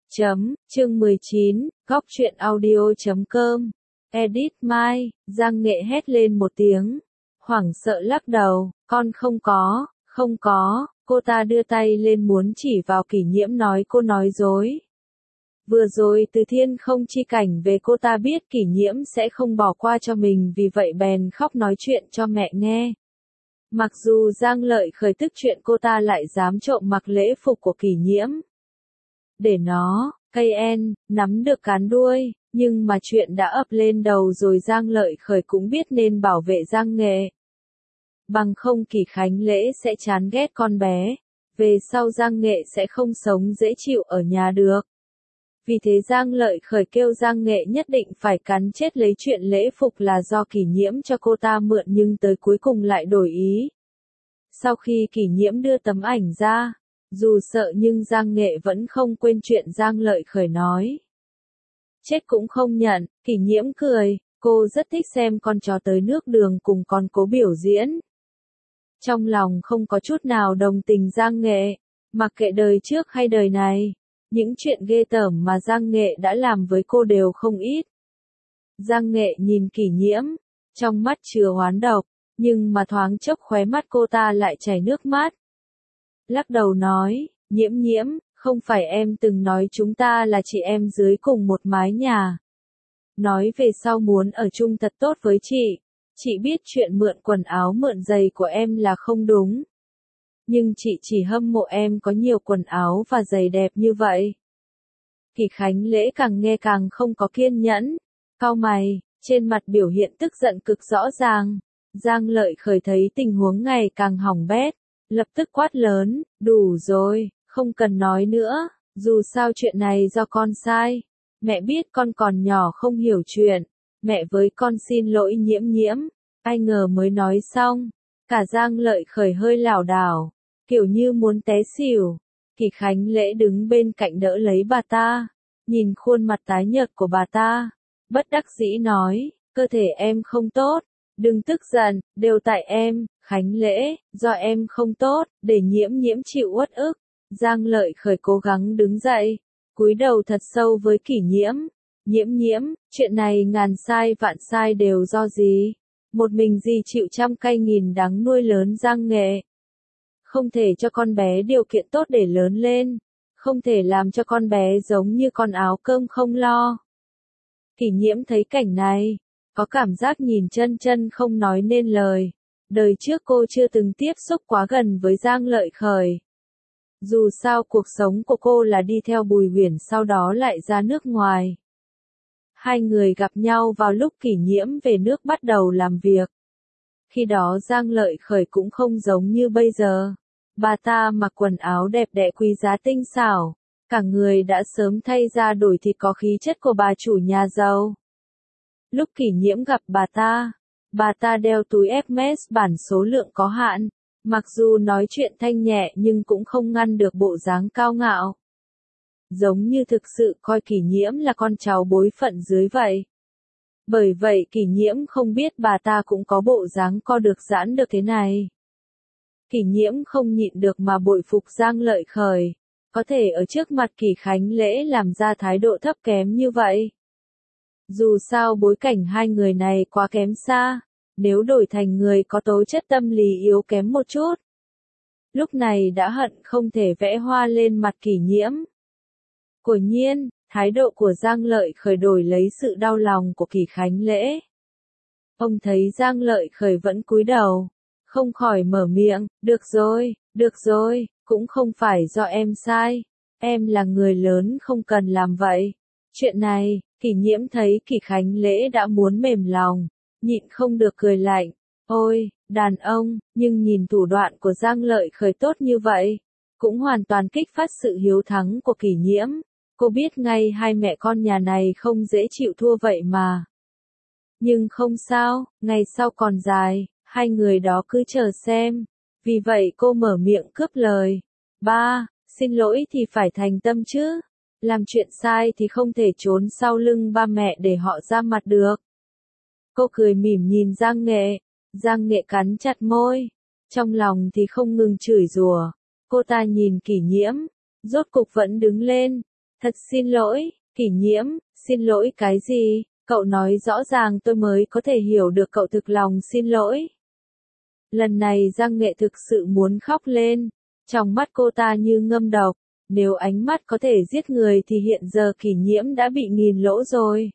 Chương 19, góc truyện audio.com. Edit Mai, Giang Nghệ hét lên một tiếng. Hoảng sợ lắc đầu, con không có, cô ta đưa tay lên muốn chỉ vào Kỷ Nhiễm nói cô nói dối. Vừa rồi Từ Thiên không chi cảnh về cô ta biết Kỷ Nhiễm sẽ không bỏ qua cho mình vì vậy bèn khóc nói chuyện cho mẹ nghe. Mặc dù Giang Lợi khởi tức chuyện cô ta lại dám trộm mặc lễ phục của Kỷ Nhiễm. Để nó, cây en, nắm được cán đuôi, nhưng mà chuyện đã ập lên đầu rồi Giang Lợi khởi cũng biết nên bảo vệ Giang Nghệ. Bằng không Kỷ Khánh Lễ sẽ chán ghét con bé, về sau Giang Nghệ sẽ không sống dễ chịu ở nhà được. Vì thế Giang Lợi khởi kêu Giang Nghệ nhất định phải cắn chết lấy chuyện lễ phục là do Kỷ Nhiễm cho cô ta mượn nhưng tới cuối cùng lại đổi ý. Sau khi Kỷ Nhiễm đưa tấm ảnh ra, dù sợ nhưng Giang Nghệ vẫn không quên chuyện Giang Lợi khởi nói. Chết cũng không nhận, Kỷ Nhiễm cười, cô rất thích xem con chó tới nước đường cùng con cố biểu diễn. Trong lòng không có chút nào đồng tình Giang Nghệ, mặc kệ đời trước hay đời này, những chuyện ghê tởm mà Giang Nghệ đã làm với cô đều không ít. Giang Nghệ nhìn Kỷ Nhiễm, trong mắt chứa oán độc, nhưng mà thoáng chốc khóe mắt cô ta lại chảy nước mắt. Lắc đầu nói, Nhiễm, không phải em từng nói chúng ta là chị em dưới cùng một mái nhà. Nói về sau muốn ở chung thật tốt với chị biết chuyện mượn quần áo mượn giày của em là không đúng. Nhưng chị chỉ hâm mộ em có nhiều quần áo và giày đẹp như vậy. Kỷ Khánh Lễ càng nghe càng không có kiên nhẫn, cau mày, trên mặt biểu hiện tức giận cực rõ ràng. Giang Lợi khởi thấy tình huống ngày càng hỏng bét, lập tức quát lớn, đủ rồi, không cần nói nữa, dù sao chuyện này do con sai. Mẹ biết con còn nhỏ không hiểu chuyện, mẹ với con xin lỗi Nhiễm. Ai ngờ mới nói xong, cả Giang Lợi khởi hơi lảo đảo, kiểu như muốn té xỉu. Kỷ Khánh Lễ đứng bên cạnh đỡ lấy bà ta, nhìn khuôn mặt tái nhợt của bà ta, bất đắc dĩ nói, cơ thể em không tốt, đừng tức giận, đều tại em, Khánh Lễ, do em không tốt, để Nhiễm chịu uất ức. Giang Lợi khởi cố gắng đứng dậy, cúi đầu thật sâu với Kỷ Nhiễm. Nhiễm, chuyện này ngàn sai vạn sai đều do dì. Một mình dì chịu trăm cay nghìn đắng nuôi lớn Giang Nghệ. Không thể cho con bé điều kiện tốt để lớn lên. Không thể làm cho con bé giống như con áo cơm không lo. Kỷ Nhiễm thấy cảnh này, có cảm giác nhìn chân không nói nên lời. Đời trước cô chưa từng tiếp xúc quá gần với Giang Lợi khởi. Dù sao cuộc sống của cô là đi theo Bùi Huyền sau đó lại ra nước ngoài. Hai người gặp nhau vào lúc Kỷ Nhiễm về nước bắt đầu làm việc. Khi đó Giang Lợi khởi cũng không giống như bây giờ. Bà ta mặc quần áo đẹp đẽ quý giá tinh xảo, cả người đã sớm thay ra đổi thịt có khí chất của bà chủ nhà giàu. Lúc Kỷ Nhiễm gặp bà ta đeo túi Hermes bản số lượng có hạn, mặc dù nói chuyện thanh nhẹ nhưng cũng không ngăn được bộ dáng cao ngạo. Giống như thực sự coi Kỷ Nhiễm là con cháu bối phận dưới vậy. Bởi vậy Kỷ Nhiễm không biết bà ta cũng có bộ dáng co được giãn được thế này. Kỷ Nhiễm không nhịn được mà bội phục Giang Lợi khởi, có thể ở trước mặt Kỷ Khánh Lễ làm ra thái độ thấp kém như vậy. Dù sao bối cảnh hai người này quá kém xa, nếu đổi thành người có tố chất tâm lý yếu kém một chút. Lúc này đã hận không thể vẽ hoa lên mặt Kỷ Nhiễm. Quả nhiên, thái độ của Giang Lợi khởi đổi lấy sự đau lòng của Kỷ Khánh Lễ. Ông thấy Giang Lợi khởi vẫn cúi đầu, không khỏi mở miệng, được rồi, cũng không phải do em sai, em là người lớn không cần làm vậy. Chuyện này, Kỷ Nhiễm thấy Kỷ Khánh Lễ đã muốn mềm lòng, nhịn không được cười lạnh, ôi, đàn ông, nhưng nhìn thủ đoạn của Giang Lợi khởi tốt như vậy, cũng hoàn toàn kích phát sự hiếu thắng của Kỷ Nhiễm. Cô biết ngay hai mẹ con nhà này không dễ chịu thua vậy mà. Nhưng không sao, ngày sau còn dài, hai người đó cứ chờ xem. Vì vậy cô mở miệng cướp lời. Ba, xin lỗi thì phải thành tâm chứ. Làm chuyện sai thì không thể trốn sau lưng ba mẹ để họ ra mặt được. Cô cười mỉm nhìn Giang Nghệ. Giang Nghệ cắn chặt môi. Trong lòng thì không ngừng chửi rủa. Cô ta nhìn Kỷ Nhiễm. Rốt cục vẫn đứng lên. Thật xin lỗi, Kỷ Nhiễm, xin lỗi cái gì? Cậu nói rõ ràng tôi mới có thể hiểu được cậu thực lòng xin lỗi. Lần này Giang Nghệ thực sự muốn khóc lên. Trong mắt cô ta như ngâm độc. Nếu ánh mắt có thể giết người thì hiện giờ Kỷ Nhiễm đã bị nghìn lỗ rồi.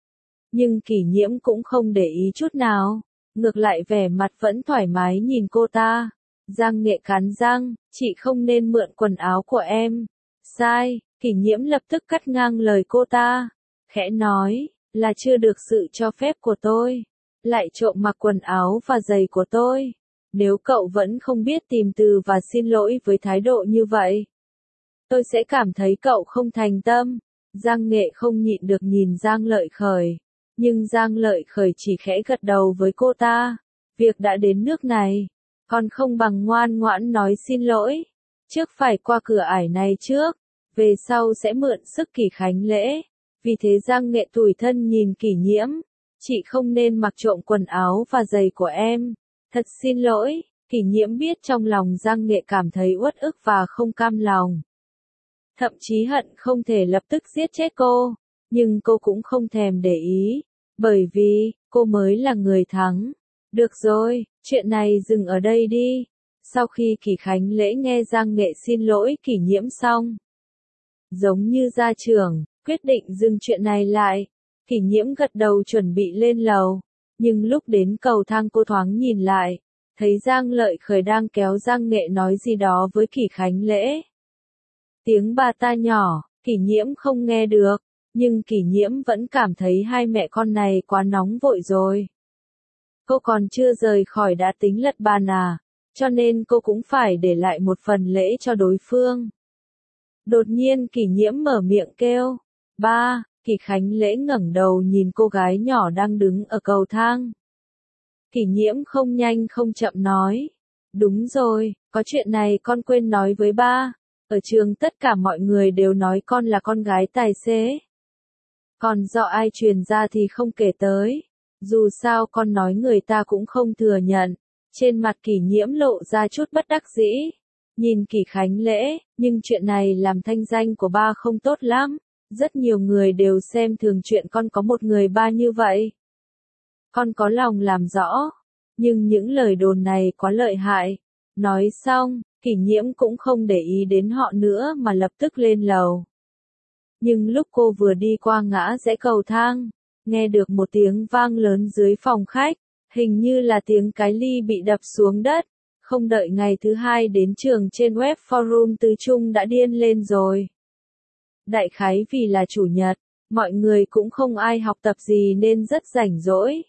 Nhưng Kỷ Nhiễm cũng không để ý chút nào. Ngược lại vẻ mặt vẫn thoải mái nhìn cô ta. Giang Nghệ cắn răng, chị không nên mượn quần áo của em. Sai, Kỷ Nhiễm lập tức cắt ngang lời cô ta. Khẽ nói, là chưa được sự cho phép của tôi. Lại trộm mặc quần áo và giày của tôi. Nếu cậu vẫn không biết tìm từ và xin lỗi với thái độ như vậy, tôi sẽ cảm thấy cậu không thành tâm. Giang Nghệ không nhịn được nhìn Giang Lợi Khởi. Nhưng Giang Lợi Khởi chỉ khẽ gật đầu với cô ta. Việc đã đến nước này, còn không bằng ngoan ngoãn nói xin lỗi. Trước phải qua cửa ải này trước, về sau sẽ mượn sức Kỷ Khánh lễ. Vì thế Giang Nghệ tủi thân nhìn Kỷ Nhiễm. Chị không nên mặc trộm quần áo và giày của em. Thật xin lỗi. Kỷ Nhiễm biết trong lòng Giang Nghệ cảm thấy uất ức và không cam lòng. Thậm chí hận không thể lập tức giết chết cô. Nhưng cô cũng không thèm để ý. Bởi vì, cô mới là người thắng. Được rồi, chuyện này dừng ở đây đi. Sau khi Kỷ Khánh lễ nghe Giang Nghệ xin lỗi Kỷ Nhiễm xong, giống như gia trưởng, quyết định dừng chuyện này lại. Kỷ Nhiễm gật đầu chuẩn bị lên lầu. Nhưng lúc đến cầu thang cô thoáng nhìn lại, thấy Giang Lợi Khởi đang kéo Giang Nghệ nói gì đó với Kỷ Khánh lễ. Tiếng bà ta nhỏ, Kỷ Nhiễm không nghe được, nhưng Kỷ Nhiễm vẫn cảm thấy hai mẹ con này quá nóng vội rồi. Cô còn chưa rời khỏi đã tính lật bàn à, cho nên cô cũng phải để lại một phần lễ cho đối phương. Đột nhiên Kỷ Nhiễm mở miệng kêu, ba. Kỷ Khánh lễ ngẩng đầu nhìn cô gái nhỏ đang đứng ở cầu thang. Kỷ Nhiễm không nhanh không chậm nói, đúng rồi, có chuyện này con quên nói với ba. Ở trường tất cả mọi người đều nói con là con gái tài xế. Còn do ai truyền ra thì không kể tới. Dù sao con nói người ta cũng không thừa nhận. Trên mặt Kỷ Nhiễm lộ ra chút bất đắc dĩ. Nhìn Kỷ Khánh lễ, nhưng chuyện này làm thanh danh của ba không tốt lắm. Rất nhiều người đều xem thường chuyện con có một người ba như vậy. Con có lòng làm rõ. Nhưng những lời đồn này quá lợi hại. Nói xong, Kỷ Nhiễm cũng không để ý đến họ nữa mà lập tức lên lầu. Nhưng lúc cô vừa đi qua ngã rẽ cầu thang, nghe được một tiếng vang lớn dưới phòng khách, hình như là tiếng cái ly bị đập xuống đất. Không đợi ngày thứ hai đến trường trên web forum Tứ Trung đã điên lên rồi. Đại khái vì là chủ nhật, mọi người cũng không ai học tập gì nên rất rảnh rỗi.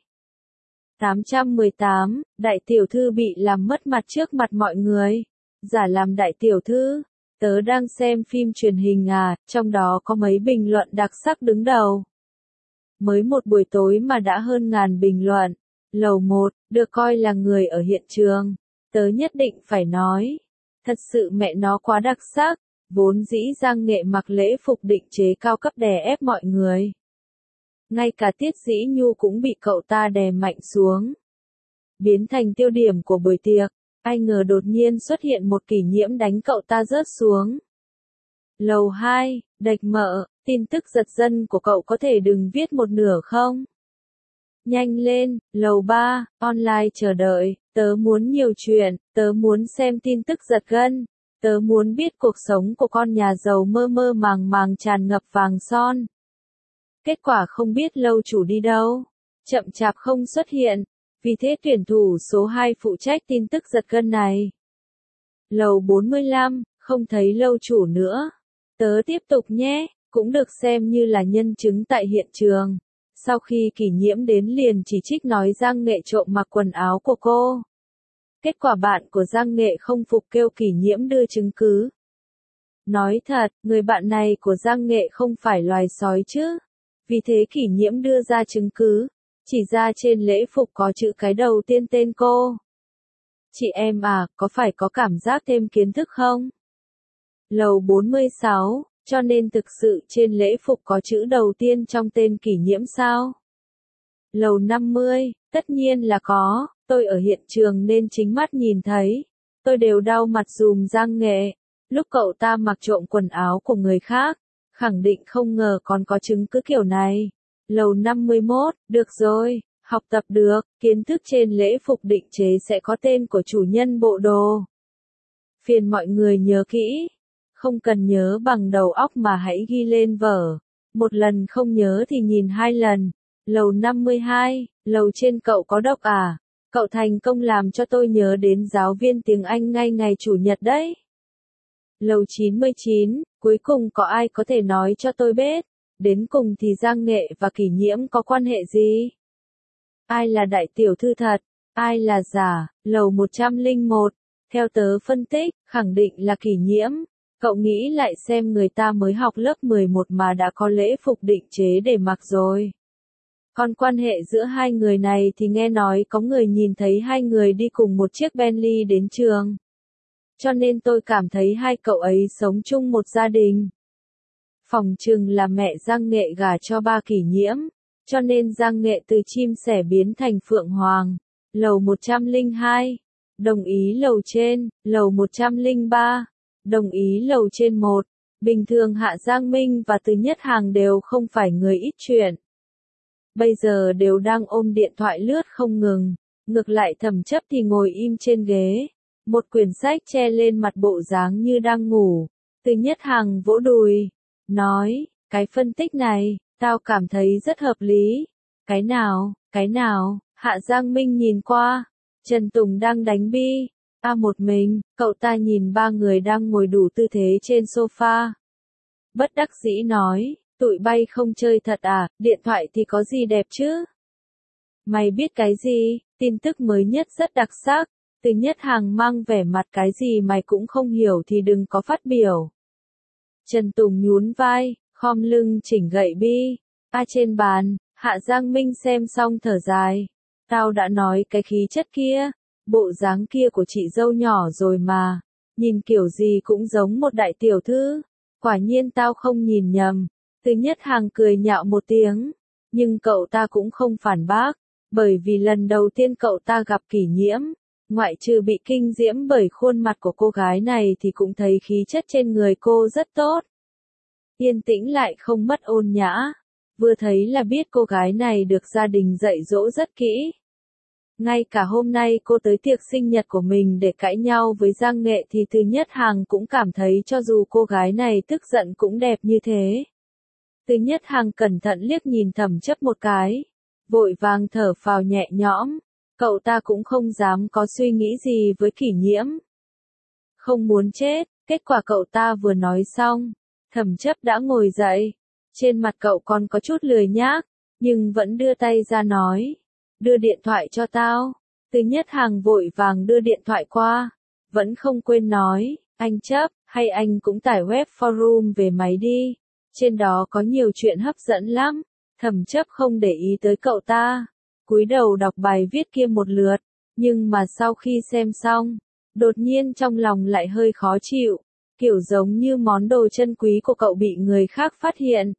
818, đại tiểu thư bị làm mất mặt trước mặt mọi người. Giả làm đại tiểu thư, tớ đang xem phim truyền hình à, trong đó có mấy bình luận đặc sắc đứng đầu. Mới một buổi tối mà đã hơn 1000 bình luận. Lầu 1, được coi là người ở hiện trường. Tớ nhất định phải nói. Thật sự mẹ nó quá đặc sắc. Vốn dĩ Giang Nghệ mặc lễ phục định chế cao cấp đè ép mọi người. Ngay cả Tiết Dĩ Nhu cũng bị cậu ta đè mạnh xuống. Biến thành tiêu điểm của buổi tiệc. Ai ngờ đột nhiên xuất hiện một Kỷ Nhiễm đánh cậu ta rớt xuống. Lầu 2, Đạch Mợ, tin tức giật dân của cậu có thể đừng viết một nửa không? Nhanh lên, lầu 3, online chờ đợi, tớ muốn nhiều chuyện, tớ muốn xem tin tức giật gân, tớ muốn biết cuộc sống của con nhà giàu mơ mơ màng màng tràn ngập vàng son. Kết quả không biết lâu chủ đi đâu, chậm chạp không xuất hiện, vì thế tuyển thủ số 2 phụ trách tin tức giật gân này. Lầu 45, không thấy lâu chủ nữa. Tớ tiếp tục nhé, cũng được xem như là nhân chứng tại hiện trường. Sau khi Kỷ Nhiễm đến liền chỉ trích nói Giang Nghệ trộm mặc quần áo của cô. Kết quả bạn của Giang Nghệ không phục kêu Kỷ Nhiễm đưa chứng cứ. Nói thật, người bạn này của Giang Nghệ không phải loài sói chứ. Vì thế Kỷ Nhiễm đưa ra chứng cứ, chỉ ra trên lễ phục có chữ cái đầu tiên tên cô. Chị em à, có phải có cảm giác thêm kiến thức không? Lầu 46, cho nên thực sự trên lễ phục có chữ đầu tiên trong tên Kỷ Nhiễm sao? Lầu 50, tất nhiên là có, tôi ở hiện trường nên chính mắt nhìn thấy. Tôi đều đau mặt dùm Giang Nghệ, lúc cậu ta mặc trộm quần áo của người khác. Khẳng định không ngờ còn có chứng cứ kiểu này. Lầu 51, được rồi, học tập được, kiến thức trên lễ phục định chế sẽ có tên của chủ nhân bộ đồ. Phiền mọi người nhớ kỹ. Không cần nhớ bằng đầu óc mà hãy ghi lên vở. Một lần không nhớ thì nhìn 2 lần. Lầu 52, lầu trên cậu có độc à? Cậu thành công làm cho tôi nhớ đến giáo viên tiếng Anh ngay ngày Chủ nhật đấy. Lầu 99, cuối cùng có ai có thể nói cho tôi biết, đến cùng thì Giang Nghệ và Kỷ Nhiễm có quan hệ gì? Ai là đại tiểu thư thật? Ai là giả? Lầu 101, theo tớ phân tích, khẳng định là Kỷ Nhiễm. Cậu nghĩ lại xem, người ta mới học lớp 11 mà đã có lễ phục định chế để mặc rồi. Còn quan hệ giữa hai người này thì nghe nói có người nhìn thấy hai người đi cùng một chiếc Bentley đến trường. Cho nên tôi cảm thấy hai cậu ấy sống chung một gia đình. Phỏng chừng là mẹ Giang Nghệ gả cho ba Kỷ Nhiễm, cho nên Giang Nghệ từ chim sẻ biến thành phượng hoàng. Lầu 102, đồng ý lầu trên. Lầu 103, đồng ý lầu trên 1. Bình thường Hạ Giang Minh và Từ Nhất Hàng đều không phải người ít chuyện. Bây giờ đều đang ôm điện thoại lướt không ngừng. Ngược lại Thẩm Chấp thì ngồi im trên ghế, một quyển sách che lên mặt bộ dáng như đang ngủ. Từ Nhất Hàng vỗ đùi, nói, cái phân tích này, tao cảm thấy rất hợp lý. Cái nào, cái nào? Hạ Giang Minh nhìn qua, Trần Tùng đang đánh bi. Một mình, cậu ta nhìn ba người đang ngồi đủ tư thế trên sofa. Bất đắc dĩ nói, tụi bay không chơi thật à, điện thoại thì có gì đẹp chứ? Mày biết cái gì, tin tức mới nhất rất đặc sắc. Từ Nhất Hàng mang vẻ mặt cái gì mày cũng không hiểu thì đừng có phát biểu. Trần Tùng nhún vai, khom lưng chỉnh gậy bi. Trên bàn, Hạ Giang Minh xem xong thở dài. Tao đã nói cái khí chất kia, bộ dáng kia của chị dâu nhỏ rồi mà. Nhìn kiểu gì cũng giống một đại tiểu thư. Quả nhiên tao không nhìn nhầm. Từ Nhất Hàng cười nhạo một tiếng. Nhưng cậu ta cũng không phản bác. Bởi vì lần đầu tiên cậu ta gặp Kỷ Nhiễm, ngoại trừ bị kinh diễm bởi khuôn mặt của cô gái này thì cũng thấy khí chất trên người cô rất tốt. Yên tĩnh lại không mất ôn nhã. Vừa thấy là biết cô gái này được gia đình dạy dỗ rất kỹ. Ngay cả hôm nay cô tới tiệc sinh nhật của mình để cãi nhau với Giang Nghệ thì Từ Nhất Hàng cũng cảm thấy cho dù cô gái này tức giận cũng đẹp như thế. Từ Nhất Hàng cẩn thận liếc nhìn Thẩm Chấp một cái, vội vàng thở phào nhẹ nhõm. Cậu ta cũng không dám có suy nghĩ gì với Kỷ Nhiễm. Không muốn chết, kết quả cậu ta vừa nói xong, Thẩm Chấp đã ngồi dậy. Trên mặt cậu còn có chút lười nhác, nhưng vẫn đưa tay ra nói, đưa điện thoại cho tao. Từ Nhất Hàng vội vàng đưa điện thoại qua, vẫn không quên nói, anh Chấp, hay anh cũng tải web forum về máy đi, trên đó có nhiều chuyện hấp dẫn lắm. Thẩm Chấp không để ý tới cậu ta, cúi đầu đọc bài viết kia một lượt, nhưng mà sau khi xem xong, đột nhiên trong lòng lại hơi khó chịu, kiểu giống như món đồ chân quý của cậu bị người khác phát hiện.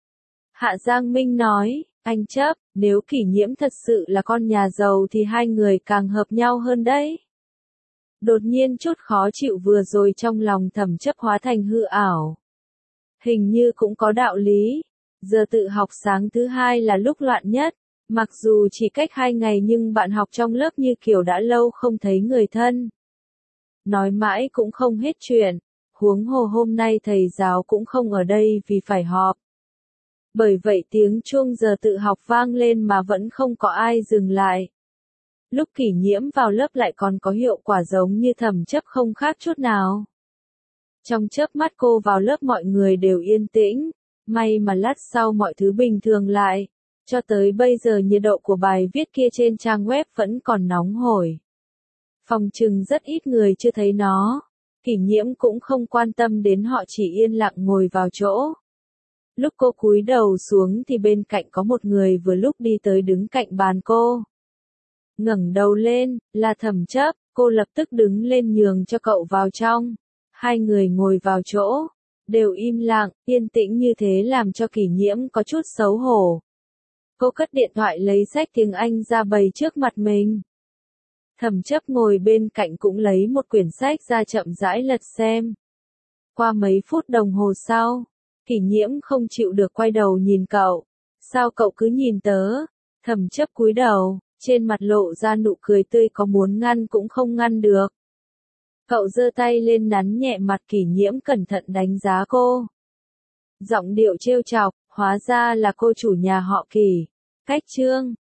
Hạ Giang Minh nói, anh Chấp, nếu Kỷ Nhiễm thật sự là con nhà giàu thì hai người càng hợp nhau hơn đấy. Đột nhiên chút khó chịu vừa rồi trong lòng Thẩm Chấp hóa thành hư ảo. Hình như cũng có đạo lý. Giờ tự học sáng thứ hai là lúc loạn nhất. Mặc dù chỉ cách 2 ngày nhưng bạn học trong lớp như kiểu đã lâu không thấy người thân. Nói mãi cũng không hết chuyện. Huống hồ hôm nay thầy giáo cũng không ở đây vì phải họp. Bởi vậy tiếng chuông giờ tự học vang lên mà vẫn không có ai dừng lại. Lúc Kỷ Nhiễm vào lớp lại còn có hiệu quả giống như Thẩm Chấp không khác chút nào. Trong chớp mắt cô vào lớp mọi người đều yên tĩnh. May mà lát sau mọi thứ bình thường lại. Cho tới bây giờ nhiệt độ của bài viết kia trên trang web vẫn còn nóng hổi. Phòng trừng rất ít người chưa thấy nó. Kỷ Nhiễm cũng không quan tâm đến họ, chỉ yên lặng ngồi vào chỗ. Lúc cô cúi đầu xuống thì bên cạnh có một người vừa lúc đi tới đứng cạnh bàn cô. Ngẩng đầu lên, là Thẩm Chấp, cô lập tức đứng lên nhường cho cậu vào trong. Hai người ngồi vào chỗ, đều im lặng, yên tĩnh như thế làm cho Kỷ Nhiễm có chút xấu hổ. Cô cất điện thoại lấy sách tiếng Anh ra bày trước mặt mình. Thẩm Chấp ngồi bên cạnh cũng lấy một quyển sách ra chậm rãi lật xem. Qua mấy phút đồng hồ sau, Kỷ Nhiễm không chịu được quay đầu nhìn cậu. Sao cậu cứ nhìn tớ? Thẩm Chấp cúi đầu, trên mặt lộ ra nụ cười tươi, có muốn ngăn cũng không ngăn được. Cậu giơ tay lên nắn nhẹ mặt Kỷ Nhiễm, cẩn thận đánh giá cô. Giọng điệu trêu chọc, hóa ra là cô chủ nhà họ Kỷ. Cách Trương.